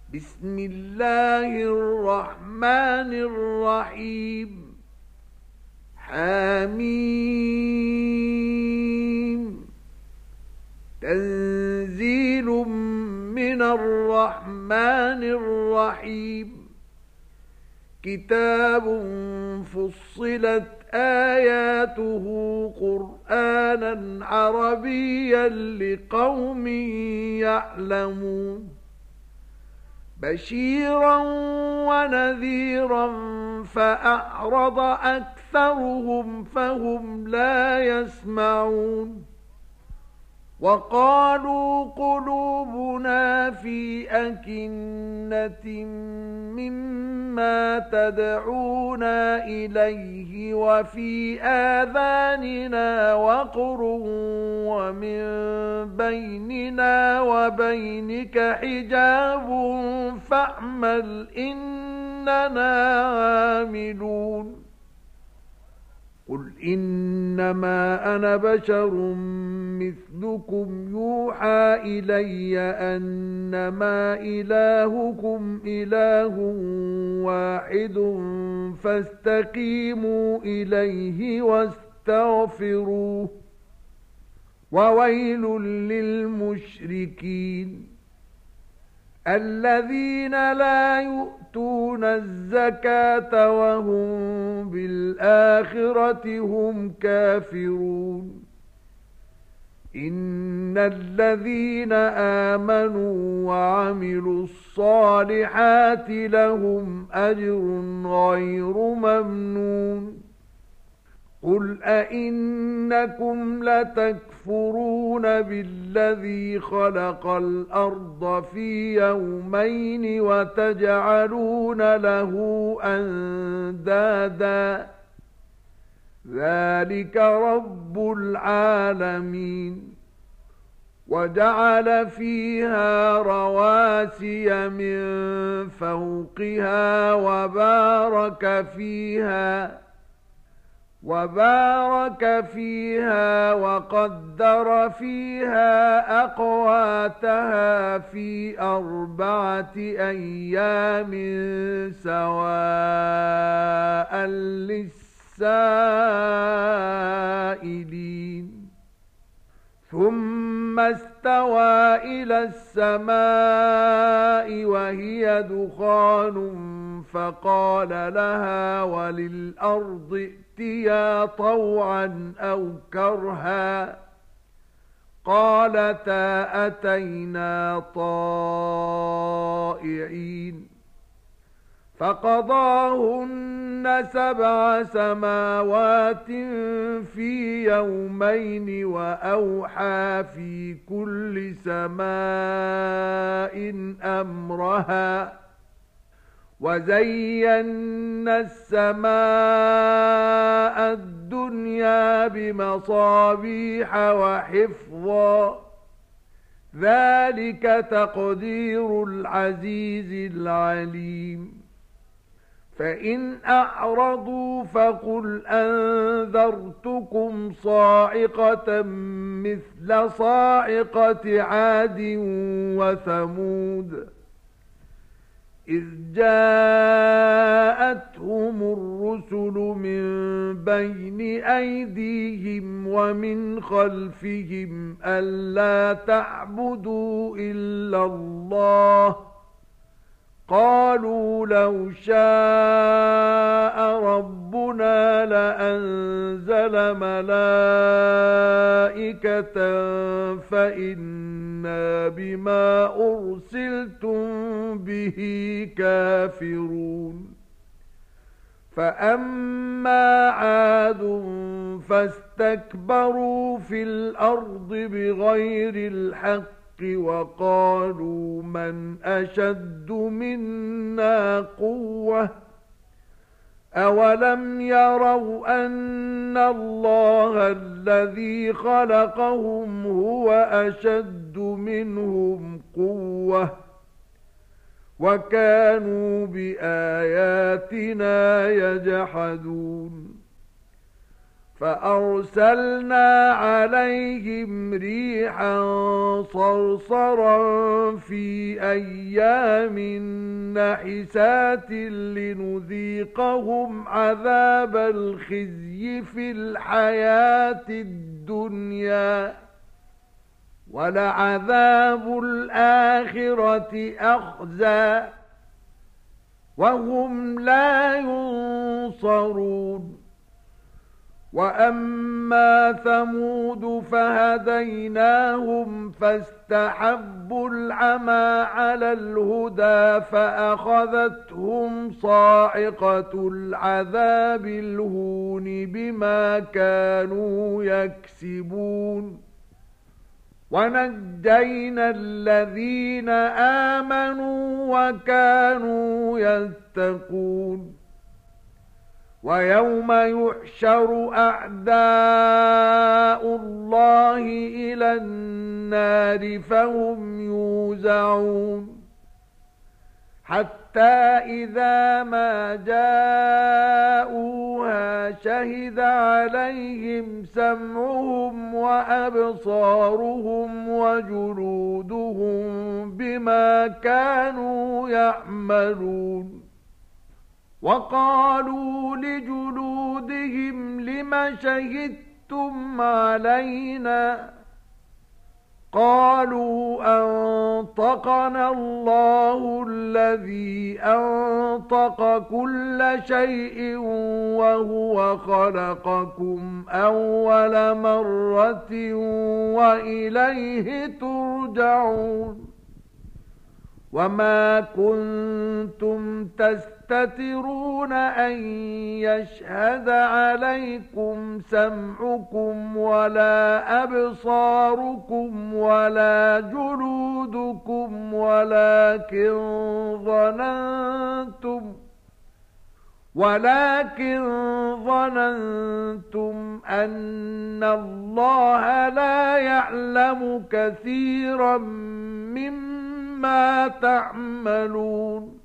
بسم الله الرحمن الرحيم حميم تنزيل من الرحمن الرحيم كتاب فصلت آياته قرآنا عربيا لقوم يعلمون بشيرا ونذيرا فأعرض أكثرهم فهم لا يسمعون وقالوا قلوبنا في أكنة مما تدعونا إليه وفي آذاننا وقر ومن بيننا وبينك حجاب فاعمل إننا عاملون قل إنما أنا بشر مثلكم يوحى إلي أنما إلهكم إله واحد فاستقيموا إليه واستغفروه وويل للمشركين الذين لا يؤتون الزكاة وهم بالآخرة هم كافرون إن الذين آمنوا وعملوا الصالحات لهم أجر غير ممنون قل أئنكم لتكفرون بالذي خلق الأرض في يومين وتجعلون له أندادا ذلك رب العالمين وجعل فيها رواسي من فوقها وبارك فيها وقدر فيها أقواتها في 4 أيام سواء للسائلين ثم استوى إلى السماء وهي دخان فقال لها وللأرض ائتيا طوعا أو كرها قالتا أتينا طائعين فقضاهن 7 سماوات في يومين وأوحى في كل سماء أمرها وزينا السماء الدنيا بمصابيح وحفظا ذلك تقدير العزيز العليم فإن أعرضوا فقل أنذرتكم صاعقة مثل صاعقة عاد وثمود إذ جاءتهم الرسل من بين أيديهم ومن خلفهم ألا تعبدوا إلا الله قالوا لو شاء ربنا لأنزل ملائكة فإنا بما أرسلتم به كافرون فأما عاد فاستكبروا في الأرض بغير الحق وقالوا من أشد منا قوة أولم يروا أن الله الذي خلقهم هو أشد منهم قوة وكانوا بآياتنا يجحدون فأرسلنا عليهم ريحا صرصرا في أيام نحسات لنذيقهم عذاب الخزي في الحياة الدنيا ولعذاب الآخرة أخزى وهم لا ينصرون وأما ثمود فهديناهم فاستحبوا العمى على الهدى فأخذتهم صاعقة العذاب الهون بما كانوا يكسبون ونجينا الذين آمنوا وكانوا يتقون ويوم يحشر أعداء الله إلى النار فهم يوزعون حتى إذا ما جاءوها شهد عليهم سمعهم وأبصارهم وجلودهم بما كانوا يعملون وقالوا لجلودهم لم شهدتم علينا قالوا أنطقنا الله الذي أنطق كل شيء وهو خلقكم أول مرة وإليه ترجعون وما كنتم تستترون أن يشهد عليكم سمعكم ولا أبصاركم ولا جلودكم ولكن ظننتم أن الله لا يعلم كثيرا مما تعملون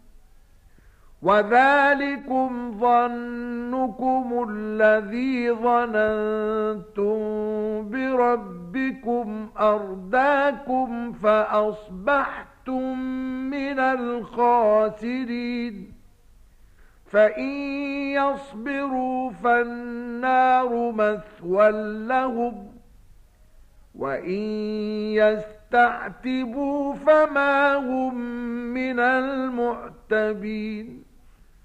وذلكم ظنكم الذي ظننتم بربكم أرداكم فأصبحتم من الخاسرين فإن يصبروا فالنار مثوى لهم وإن يستعتبوا فما هم من المعتبين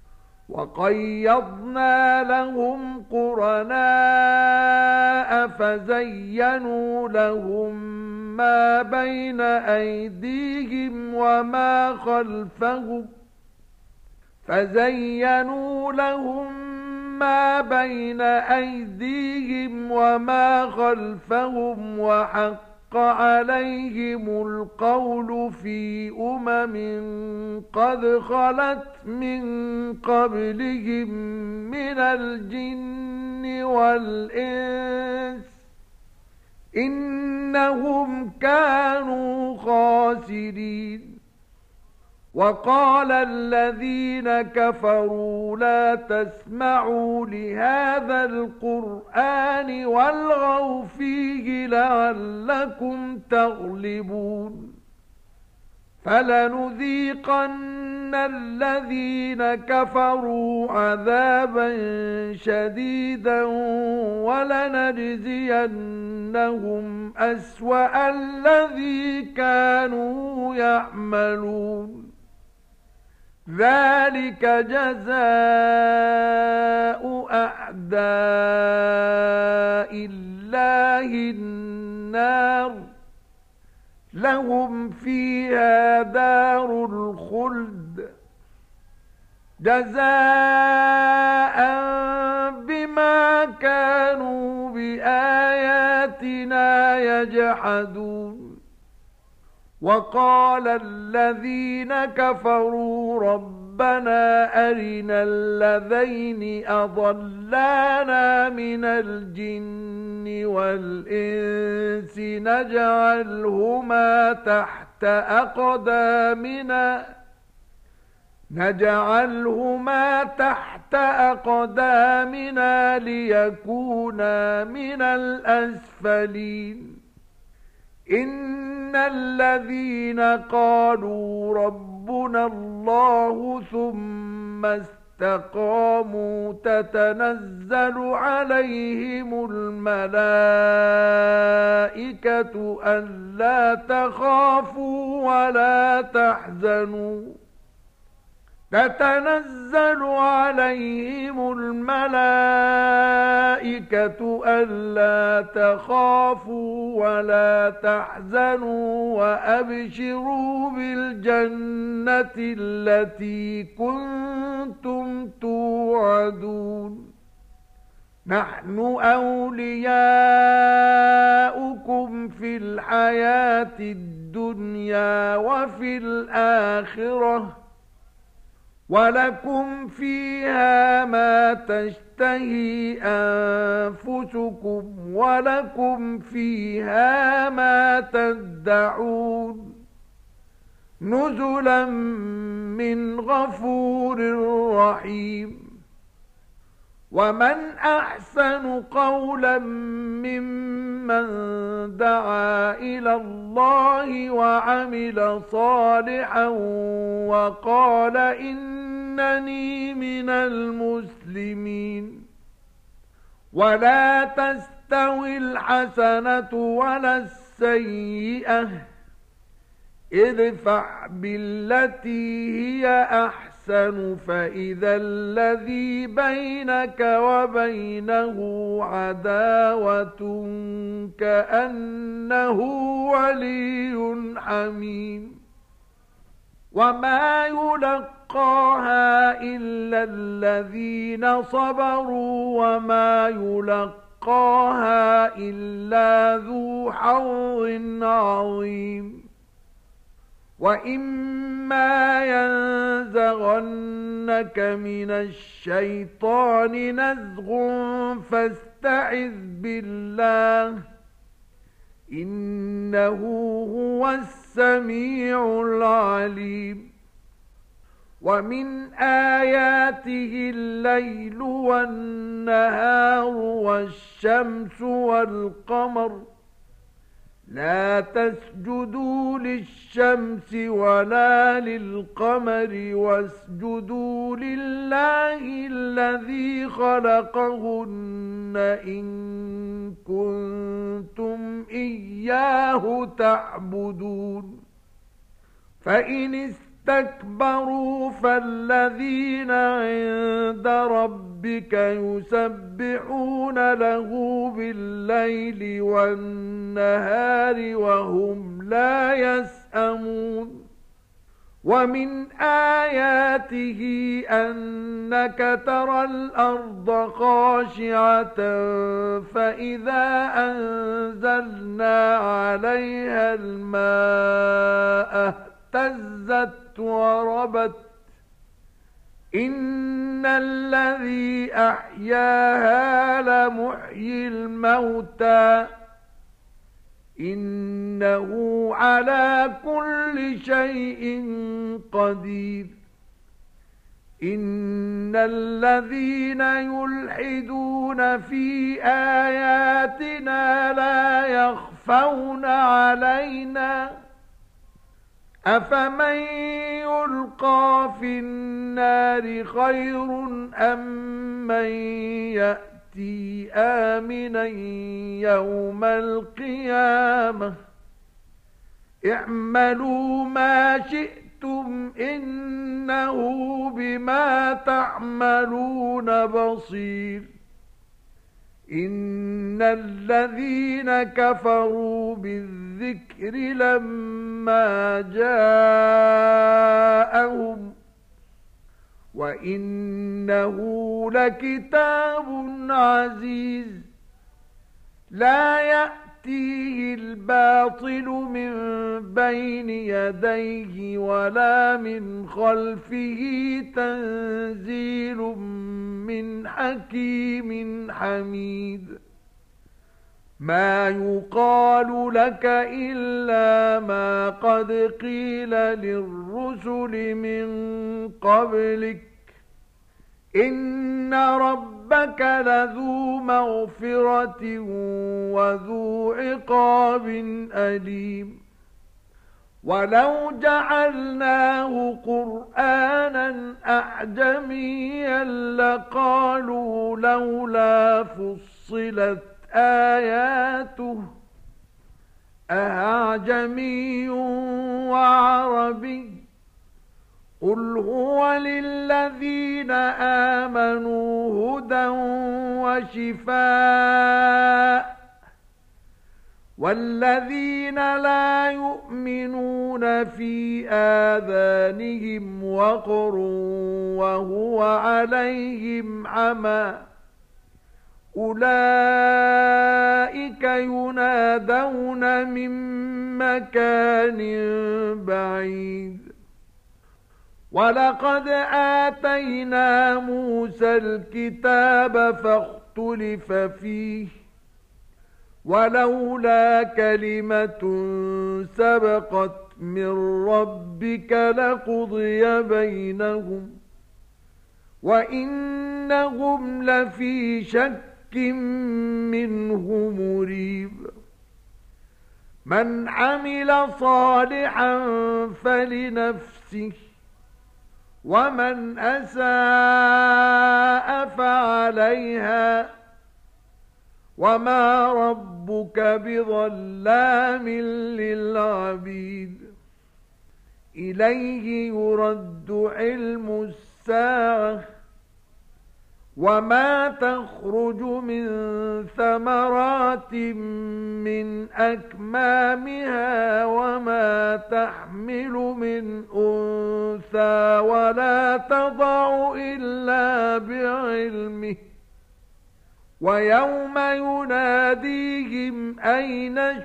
وقيضنا لهم قرناء فزينوا لهم ما بين أيديهم وما خلفهم وحق عليهم القول في قد خلت من قبلهم من الجن والإنس إنهم كانوا خاسرين وقال الذين كفروا لا تسمعوا لهذا القرآن والغوا فيه لعلكم تغلبون فلنذيقن الذين كفروا عذابا شديدا ولنجزينهم أسوأ الذي كانوا يعملون ذلك جزاء أعداء الله النار لهم فيها دار الخلد جزاء بما كانوا بآياتنا يجحدون وقال الذين كفروا ربنا أرنا الذين أضلانا من الجن والإنس نجعلهما تحت أقدامنا ليكونا من الأسفلين إن الذين قالوا ربنا الله ثم استقاموا تتنزل عليهم الملائكة ألا تخافوا ولا تحزنوا تتنزل عليهم الملائكة ألا تخافوا ولا تحزنوا وأبشروا بالجنة التي كنتم توعدون نحن أولياؤكم في الحياة الدنيا وفي الآخرة ولكم فيها ما تشتهي أنفسكم ولكم فيها ما تدعون نزلا من غفور رحيم ومن أحسن قولا ممن دعا إلى الله وعمل صالحا وقال إنني من المسلمين ولا تستوي الحسنة ولا السيئة ادفع بالتي هي أحسن فإذا الذي بينك وبينه عداوة كأنه ولي حميم وما يلقاها إلا الذين صبروا وما يلقاها إلا ذو حظ عظيم وإما ينزغنك من الشيطان نزغ فاستعذ بالله إنه هو السميع العليم ومن آياته الليل والنهار والشمس والقمر لا تسجدوا للشمس ولا للقمر واسجدوا لله الذي خلقهن إن كنتم إياه تعبدون فإن استكبروا فالذين عند ربك يسبحون له بالليل والنهار وهم لا يسأمون ومن آياته أنك ترى الأرض خاشعة فإذا أنزلنا عليها الماء اهتزت وربت إن الذي أحياها لمحيي الموتى إنه على كل شيء قدير إن الذين يلحدون في آياتنا لا يخفون علينا أفمن يلقى في النار خير أم من يأتي آمنا يوم القيامة اعملوا ما شئتم إنه بما تعملون بصير إن الذين كفروا بالذكر لما جاءهم وإنه لكتاب عزيز لا يأتيه الباطل من بين يديه ولا من خلفه تنزيل من حكيم حميد ما يقال لك إلا ما قد قيل للرسل من قبلك إن ربك لذو مغفرة وذو عقاب أليم ولو جعلناه قرآنا أعجميا لقالوا لولا فصلت آياته أأعجمي وعربي قل هو للذين آمنوا هدى وشفاء والذين لا يؤمنون في آذانهم وقر وهو عليهم عمى أولئك ينادون من مكان بعيد ولقد آتينا موسى الكتاب فاختلف فيه ولولا كلمة سبقت من ربك لقضي بينهم وإنهم لفي شك منه مريب من عمل صالحا فلنفسه ومن أساء فعليها وما ربك بظلام للعبيد إليه يرد علم الساعة وما تخرج من ثمرات من أكمامها وما تحمل من أنثى ولا تضع إلا بعلمه ويوم يناديهم أين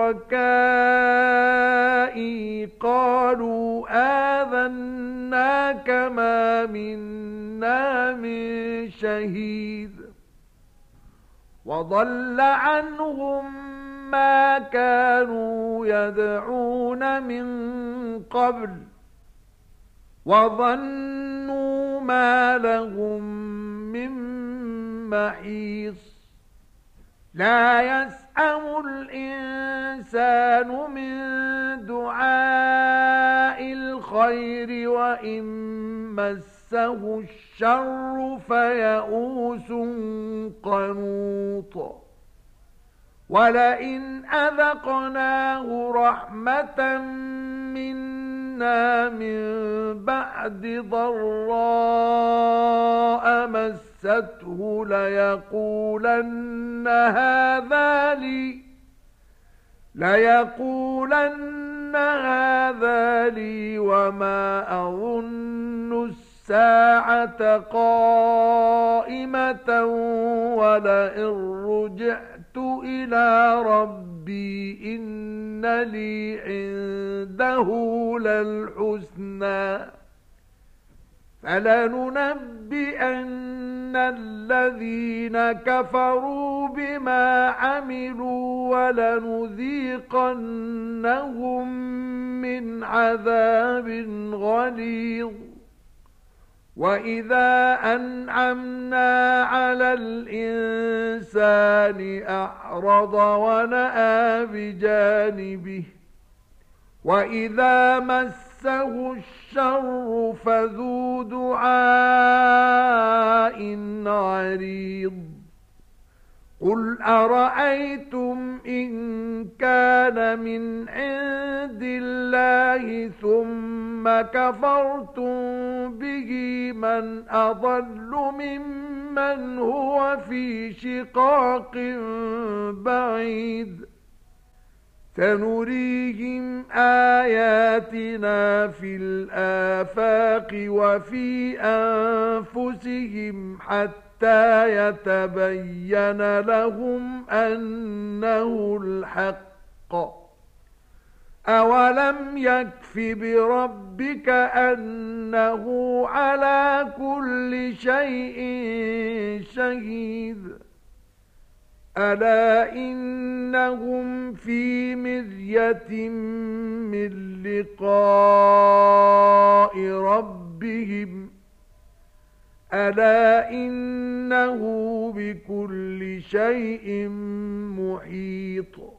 شركائي قالوا آذناك ما منا من شهيد وضل عنهم ما كانوا يدعون من قبل وظنوا ما لهم من محيص لا يسأم الإنسان من دعاء الخير وإن مسه الشر فيئوس قنوط ولئن أذقناه رحمة منا من بعد ضراء مسته ليقولن هذا لي وما أظن الساعة قائمة ولئن رجعت إلى ربي إن لي عنده للحسنى فلننبئن الذين كفروا بما عملوا ولنذيقنهم من عذاب غليظ وإذا أنعمنا على الإنسان أعرض ونأى بجانبه وإذا مسه الشر فذو دعاء عريض قل أرأيتم إن كان من عند الله ثم كفرتم به من أضل ممن هو في شقاق بعيد سنريهم آياتنا في الآفاق وفي أنفسهم حتى يتبين لهم أنه الحق أولم يكف بربك أنه على كل شيء شهيد ألا إنهم في مرية من لقاء ربهم ألا إنه بكل شيء محيط